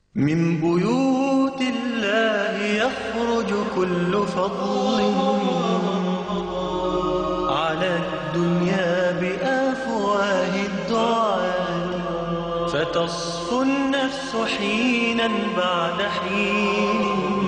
من بيوت الله يخرج كل فضل على الدنيا بأفواه الدعاة، فتصفو النفس حينا بعد حين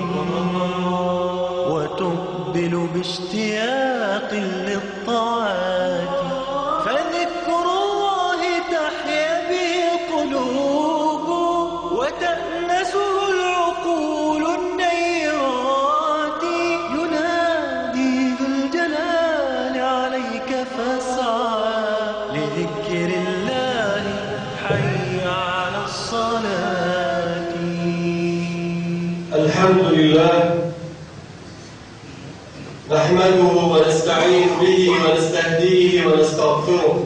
وتقبل باشتياق للطاعات، فذكر الله تحيا به قلوب وتأنسه العقول النيرات. ينادي ذو الجلال عليك فاسعى لذكر الله، حي على الصلاة. الحمد لله نحمده ونستعين به ونستهديه ونستغفره،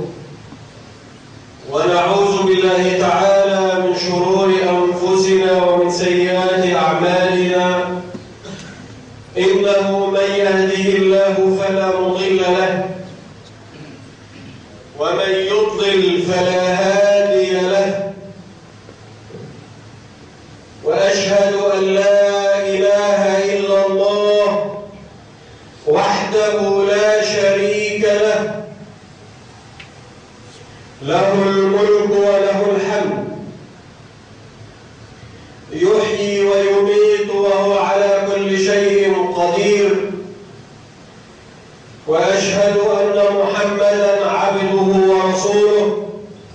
ونعوذ بالله تعالى من شرور أنفسنا ومن سيئات أعمالنا. إنه من يهده الله فلا مضل له، ومن يضلل فلا هادي له، وأشهد أن لا إله إلا الله وحده لا شريك له، له الملك وله الحمد، يحيي ويميت وهو على كل شيء قدير. وأشهد أن محمدًا عبده ورسوله،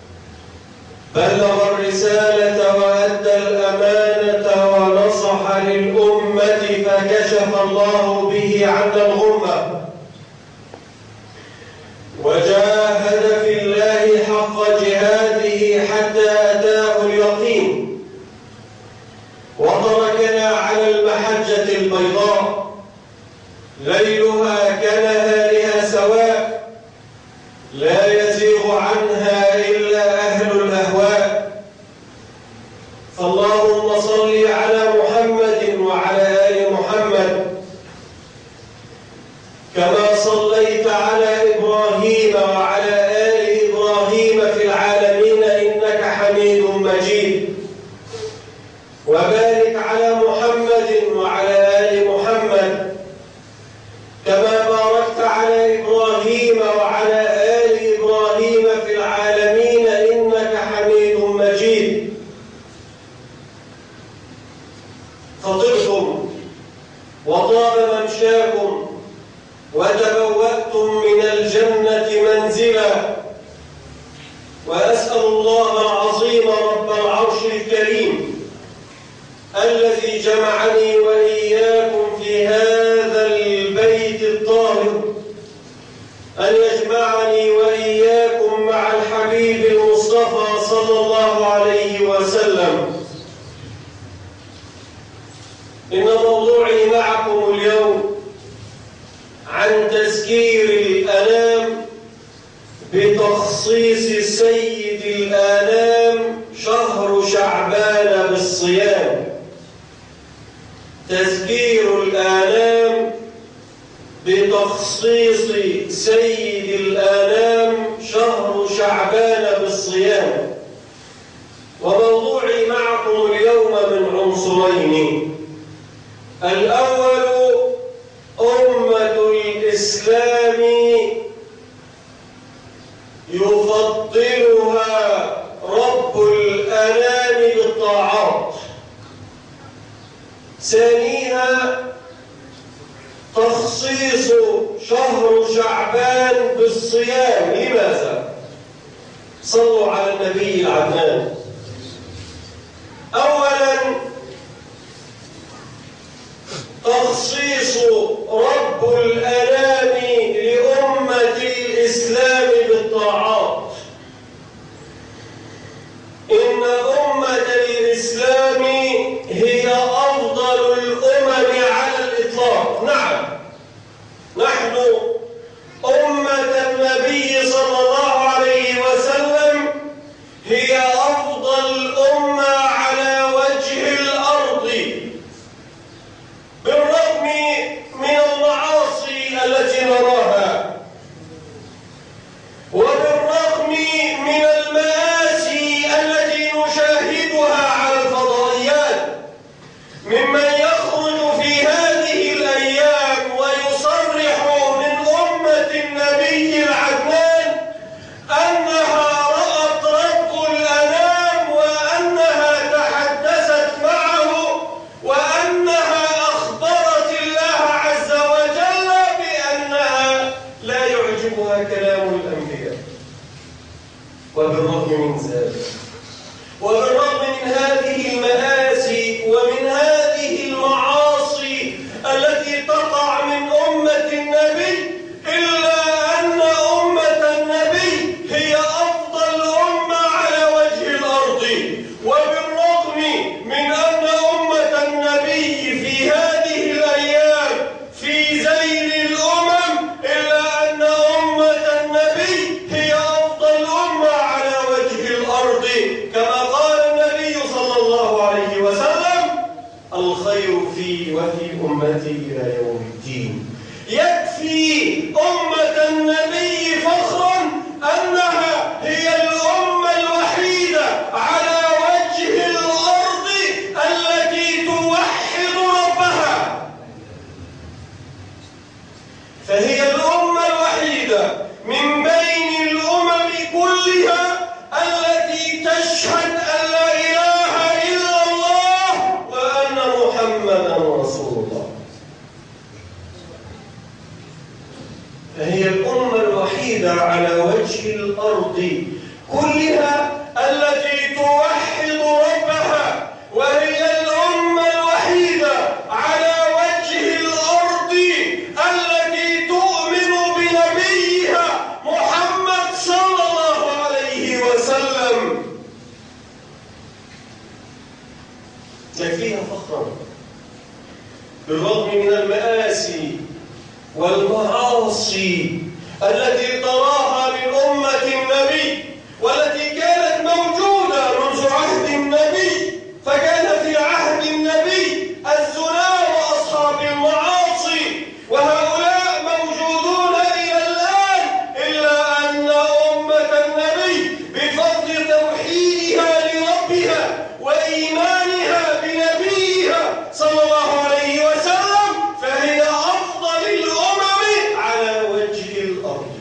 بلغ الرسالة وأدى الأمانة ونصح للأمة، فكشف الله به عنا الغمة، وجاهد في الله حق جهاده حتى أتاه اليقين، وتركنا على المحجة البيضاء ليلها كنهارها سواء، لا يزيغ عنها إلا أهل الأهواء. فاللهم صل على محمد وعلى آل محمد، كما صليت على إبراهيم وعلى آل إبراهيم في العالمين إنك حميد مجيد. وبارك على محمد وعلى آل محمد، كما باركت على إبراهيم وعلى آل إبراهيم في العالمين إنك حميد مجيد. فطرتم وطاب ممشاكم وتبوأتم من الجنة منزلا، وأسأل الله العظيم رب العرش الكريم الذي جمعني وإياكم في هذا البيت الطاهر أن يجمعني وإياكم مع الحبيب المصطفى صلى الله عليه وسلم. إن موضوعي معكم اليوم عن تذكير الأنام بتخصيص سيد الأنام شهر شعبان بالصيام. تذكير الآنام بتخصيص سيد الآنام شهر شعبان بالصيام. وموضوعي معكم اليوم من عنصرين: الأول أمة الإسلام يفضلها رب الأنام بالطاعات. ثانيها تخصيص شهر شعبان بالصيام. لماذا؟ صلوا على النبي العدنان. أولاً تخصيص رب الأنام لأمة الإسلام بالطاعات. إن أمة الإسلام هي أفضل الأمم على الإطلاق. نعم، نحن أمة النبي صلى الله عليه وسلم هي أفضل الله عليه وسلم: الخير في وفي أمتي إلى يوم الدين. يكفي أمة النبي فخرا أنها هي الأمة الوحيدة على وجه الأرض التي توحد ربها. فهي الأمة الوحيدة من بين الأمم كلها التي تشهد أن لا إله إلا الله وأن محمدا رسول الله. فهي الأمة الوحيدة على وجه الأرض كلها التي توحد ربها، وهي الأمة الوحيدة على وجه الأرض التي تؤمن بنبيها محمد صلى الله عليه وسلم. يكفيها فخرا بالرغم من المآسي والمعاصي التي تراها من أمة النبي والتي كانت موجودة منذ عهد النبي. فكان في عهد النبي الزنا وأصحاب المعاصي، وهؤلاء موجودون إلى الآن، إلا أن أمة النبي بفضل توحيدها لربها وإيمانها بنبيها صلى الله عليه وسلم فهي أفضل الأمم على وجه الأرض.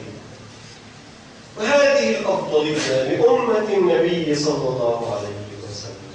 وهذه الأفضلية لأمة النبي صلى الله عليه وسلم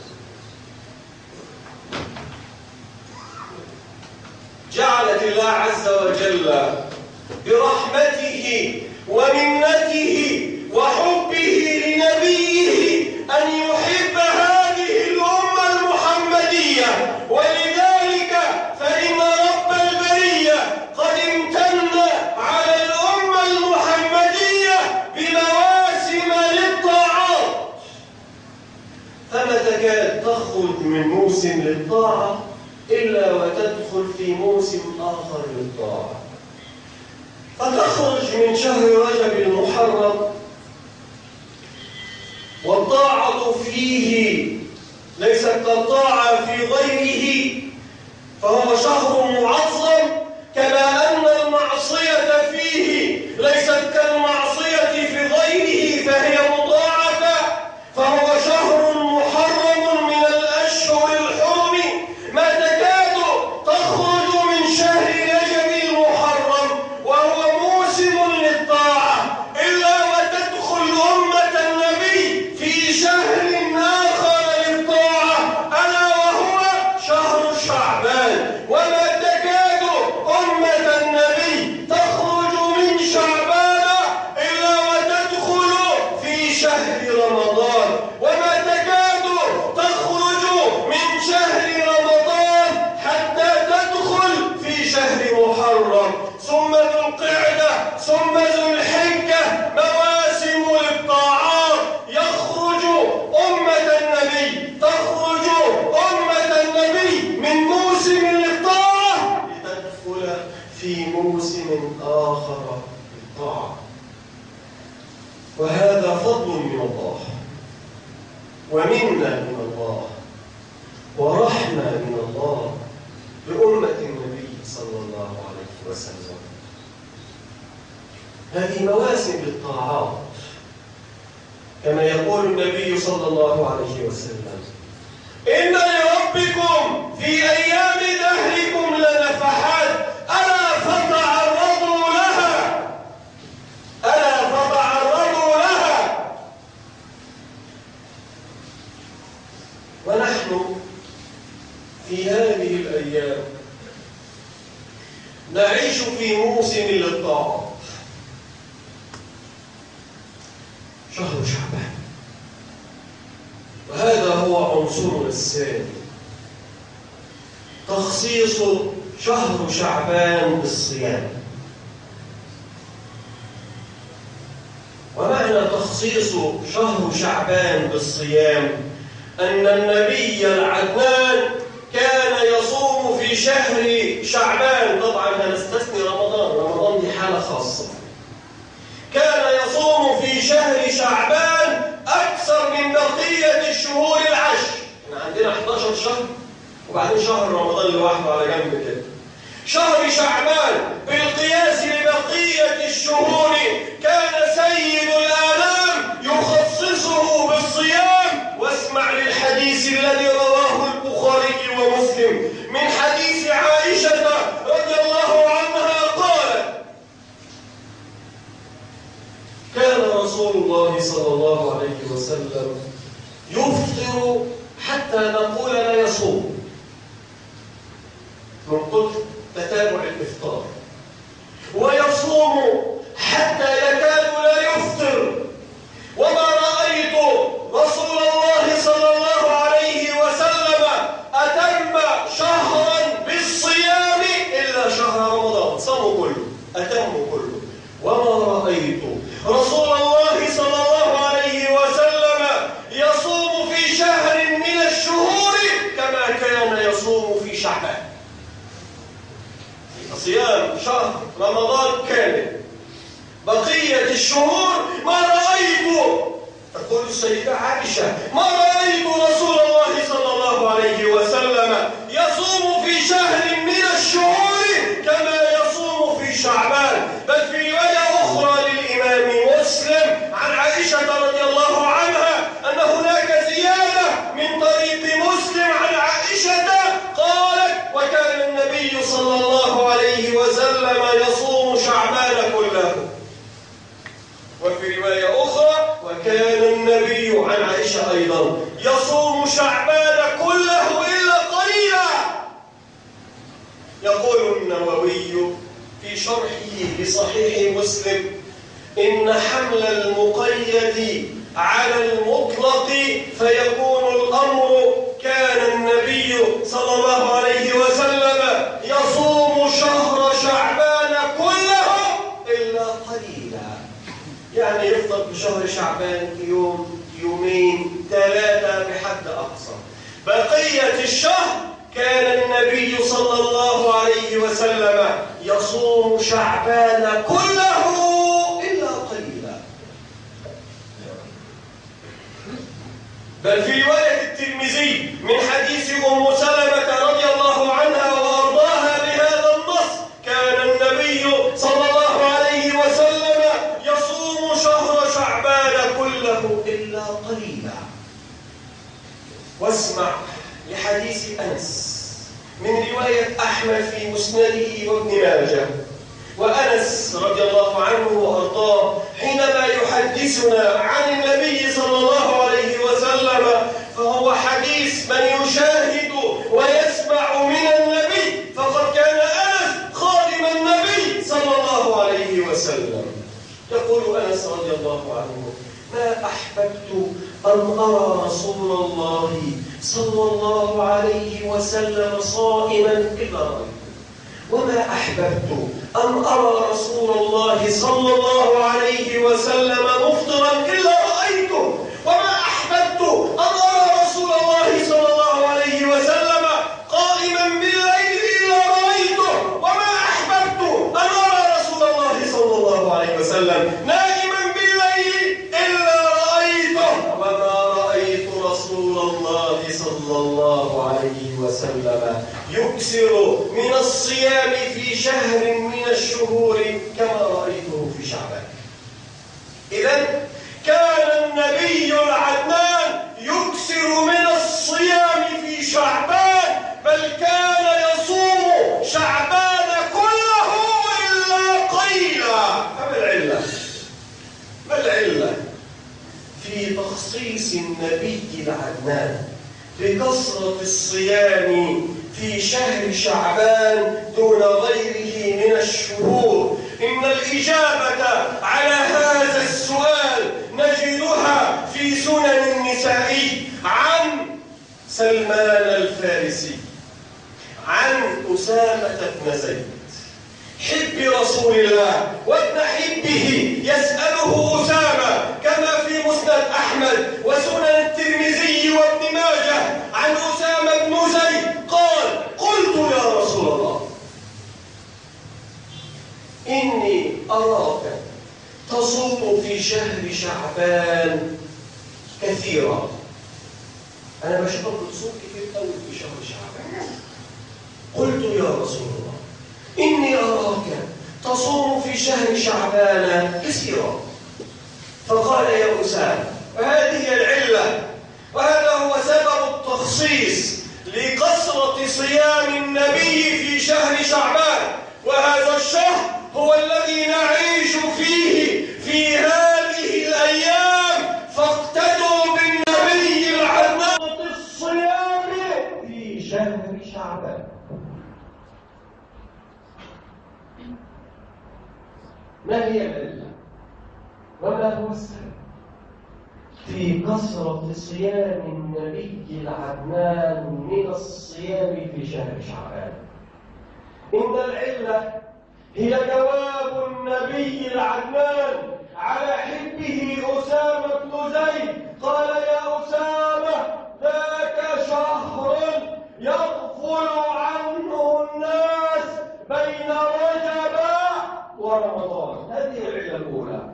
جعلت الله عز وجل برحمته ومنته وحبه لنبيه أن يحب هذه الأمة المحمدية. ولذلك فإن رب البرية قد امتن على الأمة المحمدية بمواسم للطاعات. فما تكاد تخرج من موسم للطاعة إلا وتدخل في موسم آخر للطاعة. فتخرج من شهر رجب المحرم والطاعة فيه ليست كالطاعة في غيره، فهو شهر معظم، كما أن المعصية فيه ليست كالمعصية في غيره فهي مضاعفة. فهو شهر محرم من الأشهر الحرم، ما تكاد تخرج من شهر رجب المحرم وهو موسم للطاعة إلا وتدخل أمة النبي في شهر آخر للطاعة ألا وهو شهر شعبان. وما تكاد أمة النبي تخرج من شعبان إلا وتدخل في شهر رمضان، وما تكاد تخرج من شهر رمضان حتى تدخل في شهر محرم، ثم ذو القعدة، ثم ذو الحجة، مواسم للطاعات. يخرج أمة النبي، تخرج أمة النبي من موسم للطاعة لتدخل في موسم آخر للطاعة. وهذا فضل من الله ومنة من الله ورحمة من الله لأمة النبي صلى الله عليه وسلم. هذه مواسم للطاعات كما يقول النبي صلى الله عليه وسلم: إن لربكم في أيام دهركم لنفحات ألا فتعرضوا لها، ألا فتعرضوا لها. ونحن في هذه الأيام نعيش في موسم للطاعات، شهر شعبان، وهذا هو عنصرنا الثاني، تخصيص شهر شعبان بالصيام. ومعنى تخصيص شهر شعبان بالصيام أن النبي العدنان كان يصوم في شهر شعبان. طبعا هنستثني رمضان دي حالة خاصة. كان يصوم في شهر شعبان أكثر من بقية الشهور العشر. احنا عندنا 11 شهر وبعدين شهر رمضان لوحده على جنب كده. شهر شعبان بالقياس لبقية الشهور كان سيد الآلام يخصصه بالصيام. واسمع للحديث الذي رواه البخاري ومسلم من حديث عائشة رضي الله عنها قالت: كان رسول الله صلى الله عليه وسلم يفطر حتى نقول لا يصوم من كتر تتابع الإفطار، ويصوم حتى يكاد لا يفطر. وما رأيت رسول الله صلى الله عليه وسلم أتم شهرا بالصيام إلا شهر رمضان، صاموا كله، أتموا كله. وما رأيت رسول الله صلى الله عليه وسلم يصوم في شهر من الشهور كما كان يصوم في شعبان. صيام شهر رمضان كامل، بقية الشهور ما رأيت، تقول السيدة عائشة: ما رأيت رسول الله صلى الله عليه وسلم يصوم في شهر من الشهور كما يصوم في شعبان. بل في رواية أخرى للإمام مسلم عن عائشة رضي الله عنها أن هناك زيادة من طريق مسلم عن عائشة قالت: وكان النبي صلى الله عليه وسلم يصوم شعبان كله. وفي رواية أخرى: وكان النبي عن عائشة أيضا يصوم شعبان كله إلا قليلا. يقول النووي في شرحه لصحيح مسلم: إن حمل المقيد على المطلق فيكون الأمر كان النبي صلى الله عليه وسلم يصوم شهر شعبان كله إلا قليلا. يعني يفطر بشهر شعبان يوم، يومين، 3 بحد أقصى. بقية الشهر كان النبي صلى الله عليه وسلم يصوم شعبان كله إلا قليلا. بل في رواية الترمذي من حديث أم سلمة رضي الله عنها وأرضاها بهذا النص: كان النبي صلى الله عليه وسلم يصوم شهر شعبان كله إلا قليلا. واسمع لحديث أنس من رواية أحمد في مسنده وابن ماجه. وأنس رضي الله عنه وأرضاه حينما يحدثنا عن النبي صلى الله عليه وسلم فهو حديث من يشاهد ويسمع من النبي، فقد كان أنس خادم النبي صلى الله عليه وسلم. يقول أنس رضي الله عنه: ما أحببت أن أرى رسول الله صلى الله عليه وسلم صائما إلا رأيته، وما أحببت أن أرى رسول الله صلى الله عليه وسلم مفطرا إلا رأيته، وما أحببت أن أرى رسول الله صلى الله عليه وسلم قائما بالليل إلا رأيته، وما أحببت أن أرى رسول الله صلى الله عليه وسلم نائما بالليل إلا رأيته، وما رأيت رسول الله صلى الله عليه وسلم يكثر من الصيام في شهر من الشهور كما رأيته في شعبان. إذن كان النبي العدنان يكثر من الصيام في شعبان، بل كان يصوم شعبان كله إلا قليلا. فما العلة؟ ما العلة في تخصيص النبي العدنان بكثرة الصيام في شهر شعبان دون غيره من الشهور؟ إن الإجابة على هذا السؤال نجدها في سنن النسائي عن سلمان الفارسي عن أسامة بن زيد حب رسول الله وابن حبه، يسأله أسامة كما في مسند أحمد وسنن الترمذي وابن ماجه عن أسامة بن زيد قال: قلت يا رسول الله إني أراك تصوم في شهر شعبان كثيرا، أنا بشوفك بتصوم كتير قوي في شهر شعبان. قلت يا رسول الله إني أراك تصوم في شهر شعبان كثيرا. فقال يا أسامة وهذه هي العلة وهذا هو سبب التخصيص لكثرة صيام النبي في شهر شعبان، وهذا الشهر هو الذي نعيش فيه في هذه الأيام، فاقتدوا بالنبي العظيم الصيام في شهر شعبان. ما هي العلة؟ وما هو السبب في كثرة صيام النبي العدنان من الصيام في شهر شعبان؟ إن العلة هي جواب النبي العدنان على حبه أسامة بن زيد. قال يا أسامة ذاك شهر يغفل عنه الناس بين رجب ورمضان. هذه العلة الأولى.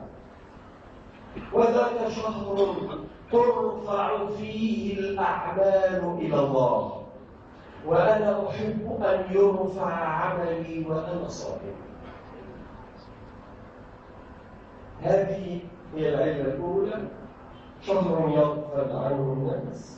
وذاك شهر ترفع فيه الأعمال إلى الله، وأنا أحب أن يرفع عملي وأنا صائم. هذه هي العلة الأولى، شهر يغفل عنه الناس.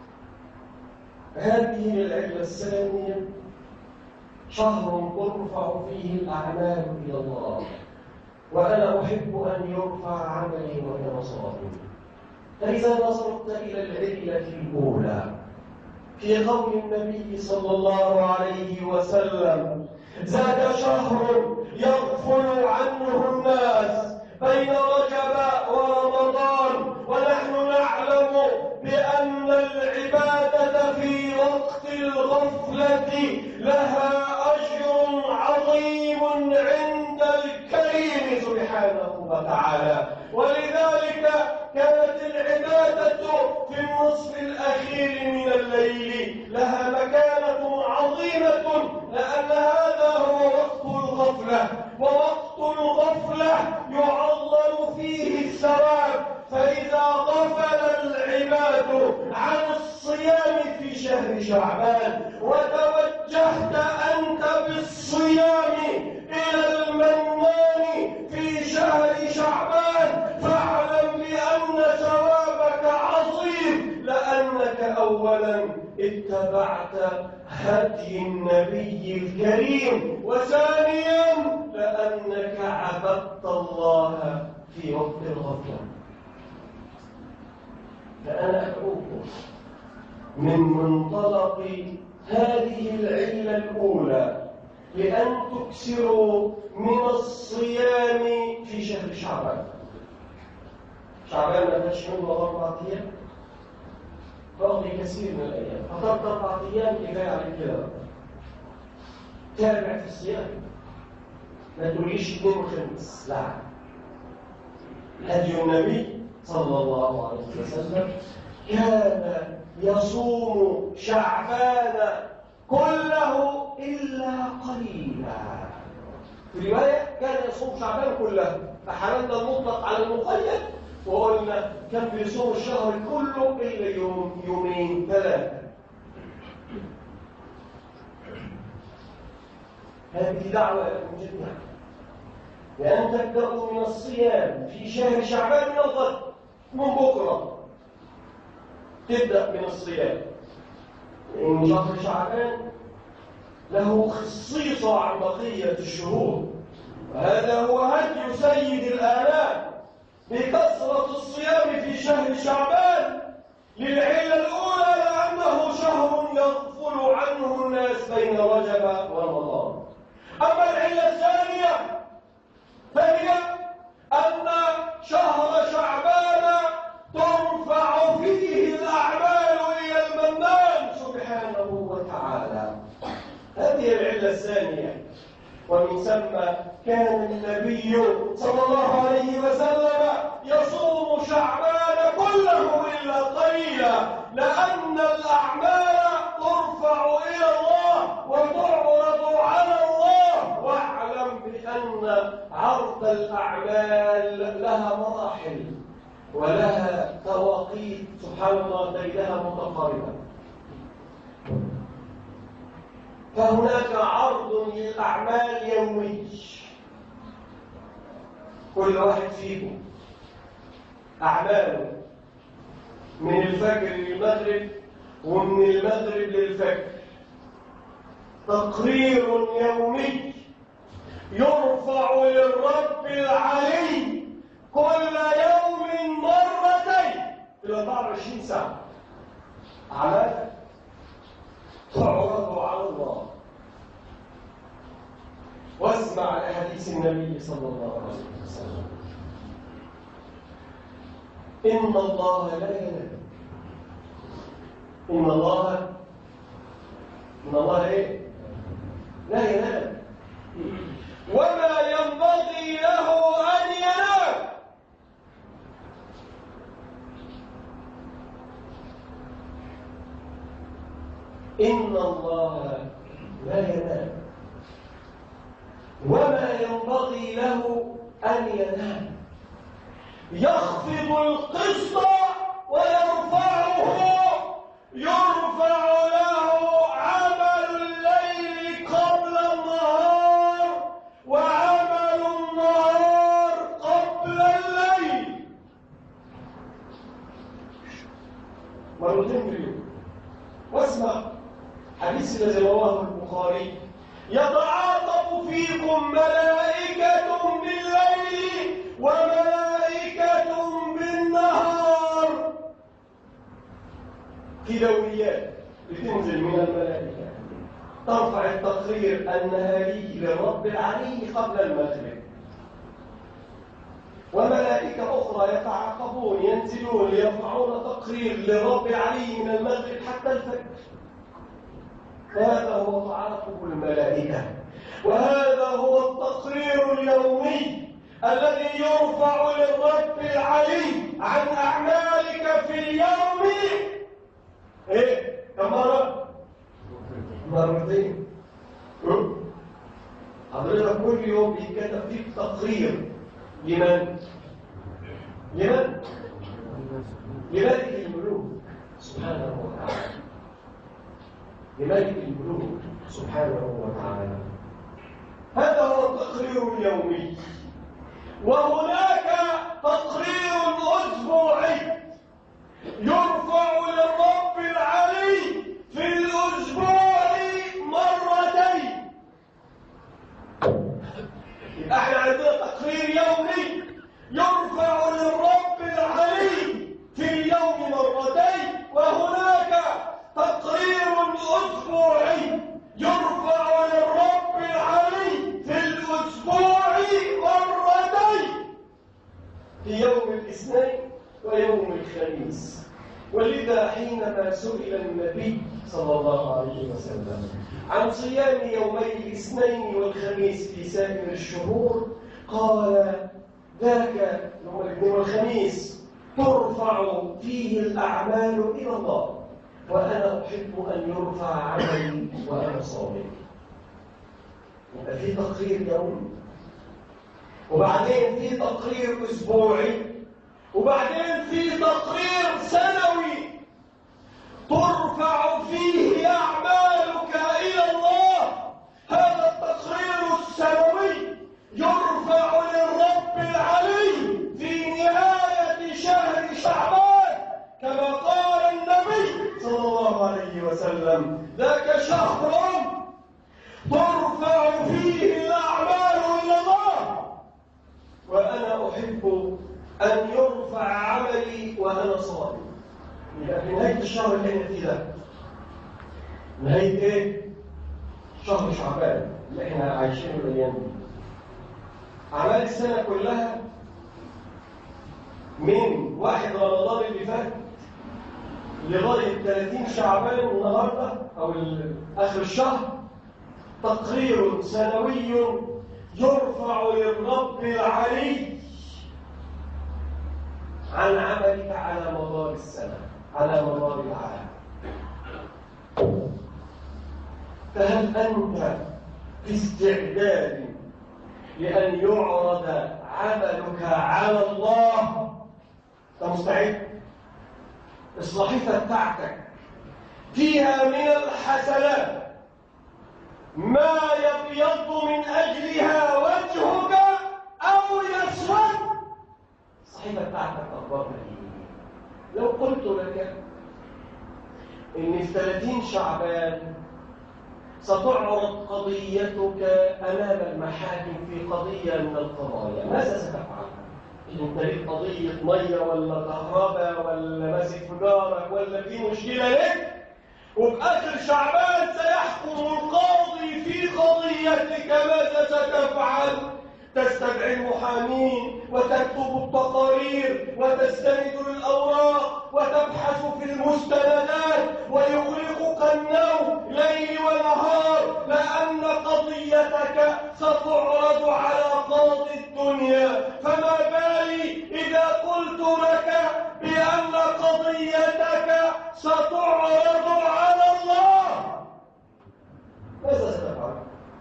هذه العلة الثانية، شهر ترفع فيه الأعمال إلى الله، وأنا أحب أن يرفع عملي وأنا صائم. فإذا نظرت إلى العلة الأولى في قول النبي صلى الله عليه وسلم ذاك شهر يغفل عنه الناس بين رجب ورمضان، ونحن نعلم بأن العبادة في وقت الغفلة لها أجر عظيم عند الكريم سبحانه وتعالى، ولذلك كانت العبادة في النصف الأخير من الليل لها مكانة عظيمة، لأن هذا هو وقت الغفلة، ووقت الغفلة يعظم فيه الثواب. فإذا غفل العباد عن الصيام في شهر شعبان وتوجهت أنت بالصيام إلى المنان في شهر شعبان، فاعلم بأن ثوابك عظيم، لأنك أولا اتبعت هدي النبي الكريم، وثانيا لأنك عبدت الله في وقت الغفلة. فأنا أدعوكم من منطلق هذه العلة الأولى لأن تكثروا من الصيام في شهر شعبان. شعبان ما فيش منه 4 أيام، باقي كثير من الأيام، فقط 4 أيام كفاية عليك كده. تابع في الصيام، ما تقوليش 2 وخميس، لا. هدي النبي صلى الله عليه وسلم كان يصوم شعبان كله إلا قليلا. في رواية كان يصوم شعبان كله، فحملنا المطلق على المقيد وقلنا كان بيصوم الشهر كله إلا يومين 3. هذه دعوة لكم جميعا بأن تبدأوا من الصيام في شهر شعبان من الغد، من بكرة تبدأ من الصيام، لأن شهر شعبان له خصيصة عن بقية الشهور، وهذا هو هدي سيد الآلام بكثرة الصيام في شهر شعبان. للعلة الأولى لأنه شهر يغفل عنه الناس بين رجب ورمضان. أما العلة الثانية فهي أن شهر شعبان ترفع فيه الأعمال إلى المنان سبحانه وتعالى. هذه العلة الثانية. ومن ثم كان النبي صلى الله عليه وسلم يصوم شعبان كله إلا قليلا، لأن الأعمال ترفع إلى الله وتعرض على الله. واعلم بأن عرض الأعمال لها مراحل، ولها توقيت سبحان الله بينها متقاربة. فهناك عرض للأعمال يومي، كل واحد فيكم أعماله من الفجر للمغرب ومن المغرب للفجر تقرير يومي يرفع للرب العلي كل يوم مرتين في 24 ساعة. أعمال تعرض على الله. واسمع لحديث النبي صلى الله عليه وسلم: إن الله لا ينام. إن الله إيه؟ لا ينام، وما ينبغي له أن ينام. إن الله لا ينام وما ينبغي له أن ينام، يخفض القسط ويرفعه، يرفع له عمل الليل قبل النهار وعمل النهار قبل الليل. مرتين في اليوم. واسمع حديث الذي رواه البخاري: يتعاطف فيكم ملائكة بالليل وملائكة بالنهار. في دوريات بتنزل من الملائكة ترفع التقرير النهاري للرب العلي قبل المغرب، وملائكة أخرى يتعاقبون ينزلون ليرفعون تقرير للرب العلي من المغرب حتى الفجر. هذا هو تعاقب الملائكة، وهذا هو التقرير اليومي الذي يرفع للرب العلي عن أعمالك في اليوم. كم مرة؟ مرتين. حضرتك كل يوم بيتكتب فيك تقرير لمن؟ لملك الملوك سبحانه وتعالى. لملك الملوك سبحانه وتعالى. هذا هو التقرير اليومي. وهناك تقرير أسبوعي يرفع للرب العلي في الأسبوع مرتين. يبقى احنا عندنا تقرير يومي يرفع للرب العلي في اليوم مرتين، وهناك تقرير أسبوعي يرفع للرب العلي في الأسبوع مرتين، في يوم الاثنين ويوم الخميس. ولذا حينما سئل النبي صلى الله عليه وسلم عن صيام يومي الاثنين والخميس في سائر الشهور قال: ذاك يوم الاثنين والخميس ترفع فيه الأعمال إلى الله، وأنا أحب أن يرفع عملي وأنا صائم. يبقى في تقرير يومي، وبعدين في تقرير أسبوعي، وبعدين في تقرير سنوي ترفع فيه أعمالك إلى الله. هذا التقرير السنوي يرفع للرب العلي في نهاية شهر شعبان، كما قال النبي صلى الله عليه وسلم: ذاك شهر ترفع فيه الأعمال إلى الله، وأنا أحب أن يرفع عملي وأنا صائم. يبقى في نهاية الشهر اللي احنا فيه ده، نهاية إيه؟ شهر شعبان اللي احنا عايشينه الأيام دي، أعمال السنة كلها من 1 رمضان اللي فات لغاية 30 شعبان النهارده أو آخر الشهر، تقرير سنوي يرفع للرب العلي عن عملك على مدار السنة، على مدار العام. فهل أنت في استعداد لأن يعرض عملك على الله؟ أنت مستعد؟ الصحيفة بتاعتك فيها من الحسنات ما يبيض من أجلها وجهك أو يسود. الصحيفة بتاعتك أخبارها إيه؟ لو قلت لك إن في 30 شعبان ستعرض قضيتك أمام المحاكم في قضية من القضايا، ماذا ستفعل؟ انت ليك قضيه ميه ولا كهرباء ولا ماسك تجارك ولا في مشكله لك، وفي اخر شعبان سيحكم القاضي في قضيتك، ماذا ستفعل؟ تستدعي المحامين وتكتب التقارير وتستند للاوراق وتبحث في المستندات ويغرقك النوم ليل ونهار، لان قضيتك ستعرض على قاضي الدنيا. فما بالي اذا قلت لك بان قضيتك ستعرض على الله، ماذا ستفعل؟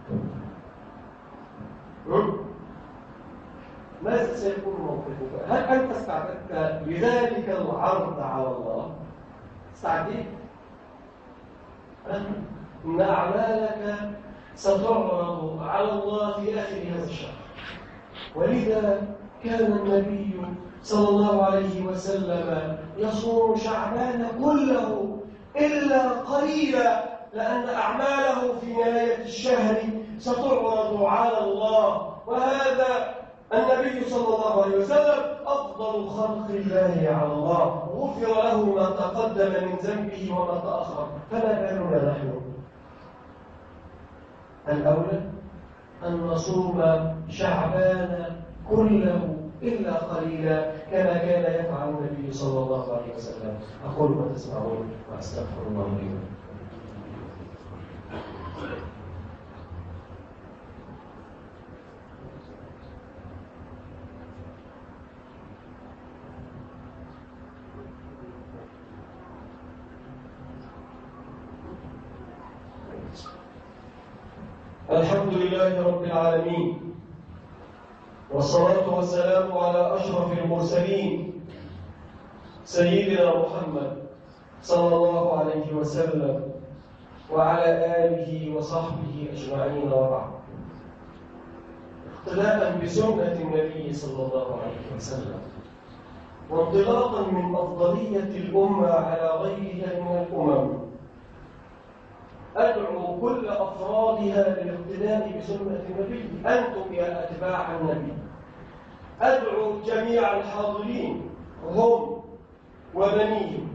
ماذا سيكون موقفك؟ هل أنت استعددت لذلك العرض على الله؟ استعدت؟ إن أعمالك ستعرض على الله في آخر هذا الشهر، ولذا كان النبي صلى الله عليه وسلم يصوم شعبان كله إلا قليلا، لأن أعماله في نهاية الشهر ستعرض على الله. وهذا النبي صلى الله عليه وسلم أفضل خلق الله على الله، غفر له ما تقدم من ذنبه وما تأخر، فما بالنا نحن؟ الأولى أن نصوم شعبان كله إلا قليلا كما كان يفعل النبي صلى الله عليه وسلم. أقول ما تسمعون وأستغفر الله لي ولكم. الحمد لله رب العالمين، والصلاة والسلام على أشرف المرسلين سيدنا محمد صلى الله عليه وسلم وعلى آله وصحبه أجمعين، وبعد. اقتداء بسنة النبي صلى الله عليه وسلم وانطلاقا من أفضلية الأمة على غيرها من الأمم، أدعو كل أفرادها للاقتداء بسنة النبي. أنتم يا أتباع النبي، أدعو جميع الحاضرين هم وبنيهم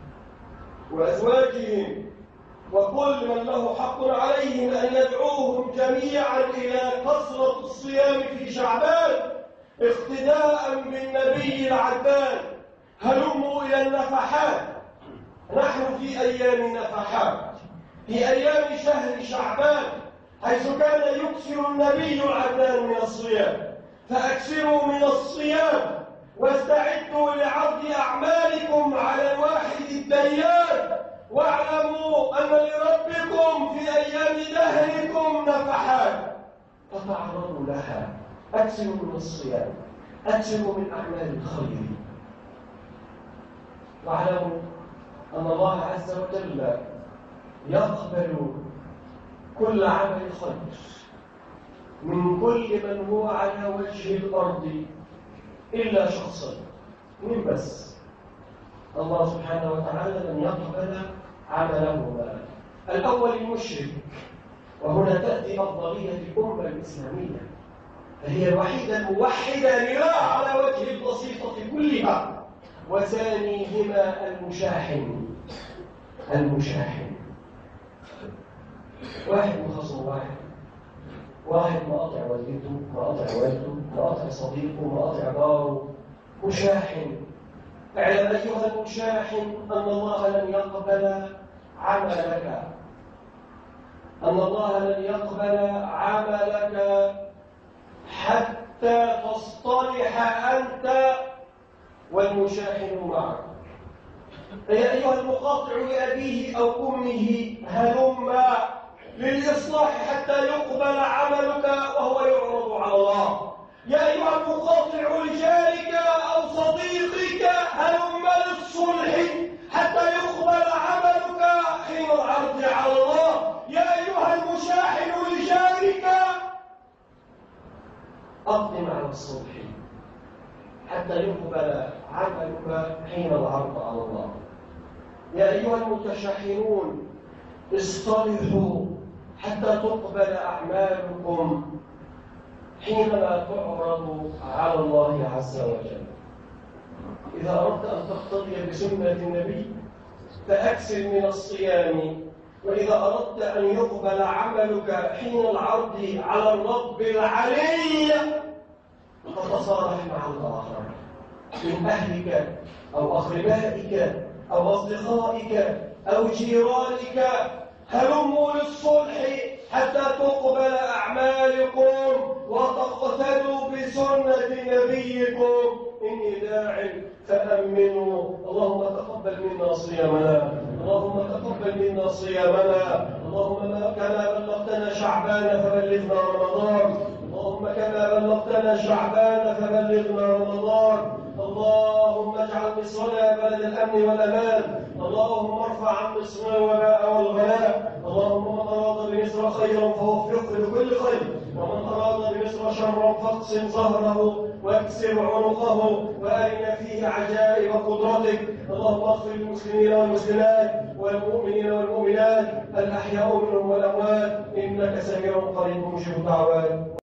وأزواجهم وكل من له حق عليهم أن يدعوهم جميعا إلى كثرة الصيام في شعبان اقتداء بالنبي العدنان. هلموا إلى النفحات، نحن في أيام نفحات، في أيام شهر شعبان، حيث كان يكثر النبي العدنان من الصيام، فأكثروا من الصيام واستعدوا لعرض أعمالكم على الواحد الديان، واعلموا أن لربكم في أيام دهركم نفحات فتعرضوا لها. أكثروا من الصيام، أكثروا من أعمال الخير، واعلموا أن الله عز وجل يقبل كل عمل خير من كل من هو على وجه الأرض إلا شخصين، من بس؟ الله سبحانه وتعالى لم يقبل عملهما. الأول المشرك، وهنا تأتي أفضلية الأمة الإسلامية، فهي الوحيدة الموحدة لله على وجه البسيطة كلها. وثانيهما المشاحن، واحد مخصم واحد مقاطع والدته، مقاطع والده، مقاطع صديقه، مقاطع جاره، مشاحن. اعلم أيها المشاحن أن الله لن يقبل عملك، أن الله لن يقبل عملك حتى تصطلح أنت والمشاحن معك. فيا أيها المقاطع لأبيه أو أمه هلم للإصلاح حتى يقبل عملك وهو يعرض على الله. يا أيها المقاطع لجارك أو صديقك هلم أقدم على الصلح حتى يقبل عملك حين العرض على الله. يا أيها المتشحنون اصطلحوا حتى تقبل أعمالكم حينما تعرض على الله عز وجل. إذا أردت أن تقتدي بسنة النبي فأكثر من الصيام، وإذا أردت أن يقبل عملك حين العرض على الرب العلي فتصالح مع الآخر من أهلك أو أقربائك أو أصدقائك أو جيرانك. هلموا للصلح حتى تقبل أعمالكم وتقتدوا بسنة نبيكم. إني داع فأمنوا. اللهم تقبل منا صيامنا، اللهم تقبل منا صيامنا. اللهم كما بلغتنا شعبان فبلغنا رمضان، اللهم كما بلغتنا شعبان فبلغنا رمضان. اللهم اجعل مصرنا بلد الأمن والأمان. اللهم ارفع عن مصر الوباء والغلاء. اللهم من أراد بمصر خيرا فوفقه لكل خير، ومن أراد بمصر شرا فاقسم ظهره واكسر عنقه وأرنا فيه عجائب قدرتك. اللهم اغفر للمسلمين والمسلمات والمؤمنين والمؤمنات الأحياء منهم والأموات، إنك سميع قريب مجيب الدعوات.